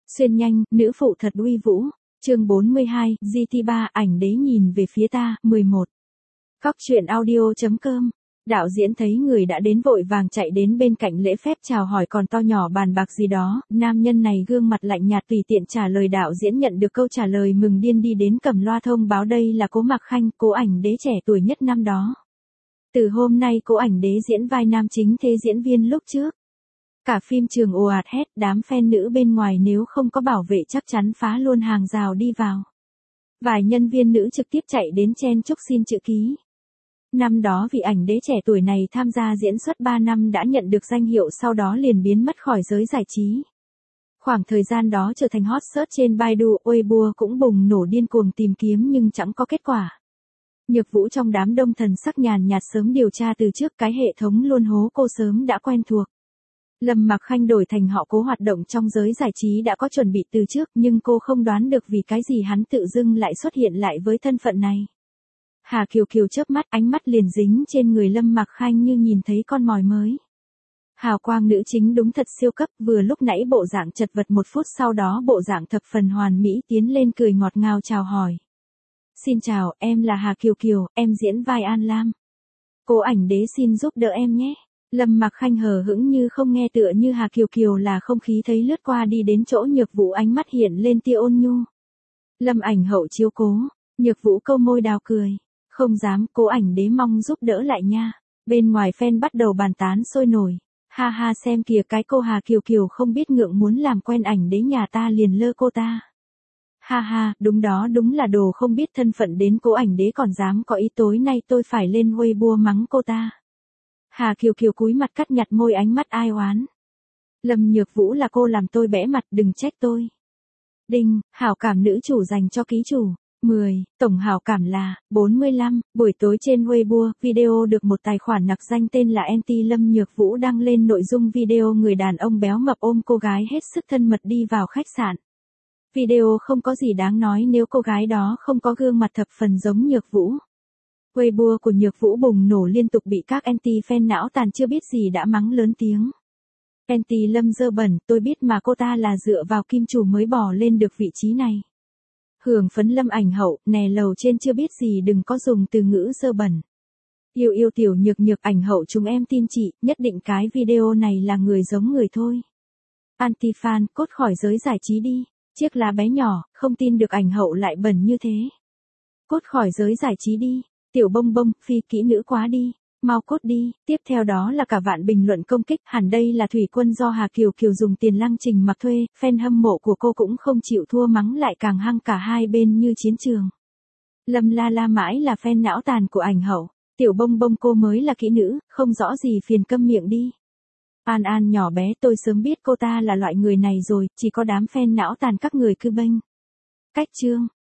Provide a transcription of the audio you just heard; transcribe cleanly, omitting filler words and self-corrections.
Xuyên nhanh, nữ phụ thật uy vũ. Chương 42, GT3, ảnh đế nhìn về phía ta, 11. Góc truyện audio.com. Đạo diễn thấy người đã đến vội vàng chạy đến bên cạnh lễ phép chào hỏi còn to nhỏ bàn bạc gì đó, nam nhân này gương mặt lạnh nhạt tùy tiện trả lời. Đạo diễn nhận được câu trả lời mừng điên đi đến cầm loa thông báo đây là Cố Mạc Khanh, cô ảnh đế trẻ tuổi nhất năm đó. Từ hôm nay cô ảnh đế diễn vai nam chính thế diễn viên lúc trước. Cả phim trường ồ ạt hét, đám fan nữ bên ngoài nếu không có bảo vệ chắc chắn phá luôn hàng rào đi vào. Vài nhân viên nữ trực tiếp chạy đến chen chúc xin chữ ký. Năm đó vị ảnh đế trẻ tuổi này tham gia diễn xuất 3 năm đã nhận được danh hiệu, sau đó liền biến mất khỏi giới giải trí. Khoảng thời gian đó trở thành hot search trên Baidu, Weibo cũng bùng nổ điên cuồng tìm kiếm nhưng chẳng có kết quả. Nhược Vũ trong đám đông thần sắc nhàn nhạt sớm điều tra từ trước, cái hệ thống luôn hố cô sớm đã quen thuộc. Lâm Mạc Khanh đổi thành họ Cố hoạt động trong giới giải trí đã có chuẩn bị từ trước, nhưng cô không đoán được vì cái gì hắn tự dưng lại xuất hiện lại với thân phận này. Hà Kiều Kiều chớp mắt, ánh mắt liền dính trên người Lâm Mạc Khanh như nhìn thấy con mồi mới. Hào quang nữ chính đúng thật siêu cấp, vừa lúc nãy bộ dạng chật vật, một phút sau đó bộ dạng thập phần hoàn mỹ tiến lên cười ngọt ngào chào hỏi. Xin chào, em là Hà Kiều Kiều, em diễn vai An Lam. Cô ảnh đế xin giúp đỡ em nhé. Lâm Mạc Khanh hờ hững như không nghe, tựa như Hà Kiều Kiều là không khí thấy lướt qua đi đến chỗ Nhược Vũ, ánh mắt hiện lên tia ôn nhu. Lâm ảnh hậu chiếu cố. Nhược Vũ câu môi đào cười. Không dám, cô ảnh đế mong giúp đỡ lại nha. Bên ngoài fan bắt đầu bàn tán sôi nổi. Ha ha, xem kìa cái cô Hà Kiều Kiều không biết ngượng, muốn làm quen ảnh đế nhà ta liền lơ cô ta. Ha ha, đúng đó, đúng là đồ không biết thân phận, đến cô ảnh đế còn dám có ý, tối nay tôi phải lên Weibo mắng cô ta. Hà Kiều Kiều cúi mặt cắt nhặt môi, ánh mắt ai oán. Lâm Nhược Vũ là cô làm tôi bẽ mặt, đừng trách tôi. Đinh, hảo cảm nữ chủ dành cho ký chủ. 10, tổng hảo cảm là 45. Buổi tối trên Weibo, video được một tài khoản nặc danh tên là Anti Lâm Nhược Vũ đăng lên nội dung video người đàn ông béo mập ôm cô gái hết sức thân mật đi vào khách sạn. Video không có gì đáng nói nếu cô gái đó không có gương mặt thập phần giống Nhược Vũ. Weibo của Nhược Vũ bùng nổ liên tục, bị các anti-fan não tàn chưa biết gì đã mắng lớn tiếng. Anti Lâm dơ bẩn, tôi biết mà, cô ta là dựa vào kim chủ mới bò lên được vị trí này. Hưởng phấn Lâm ảnh hậu, nè lầu trên chưa biết gì đừng có dùng từ ngữ dơ bẩn. Yêu yêu tiểu nhược nhược ảnh hậu, chúng em tin chị, nhất định cái video này là người giống người thôi. Anti-fan, cốt khỏi giới giải trí đi. Chiếc lá bé nhỏ, không tin được ảnh hậu lại bẩn như thế. Cốt khỏi giới giải trí đi. Tiểu bông bông, phi kỹ nữ quá đi. Mau cốt đi. Tiếp theo đó là cả vạn bình luận công kích, hẳn đây là thủy quân do Hà Kiều Kiều dùng tiền Lăng Trình mặc thuê, fan hâm mộ của cô cũng không chịu thua, mắng lại càng hăng, cả hai bên như chiến trường. Lâm La La mãi là fan não tàn của ảnh hậu. Tiểu bông bông, cô mới là kỹ nữ, không rõ gì phiền câm miệng đi. An An nhỏ bé, tôi sớm biết cô ta là loại người này rồi, chỉ có đám fan não tàn các người cứ bênh. Cách chương.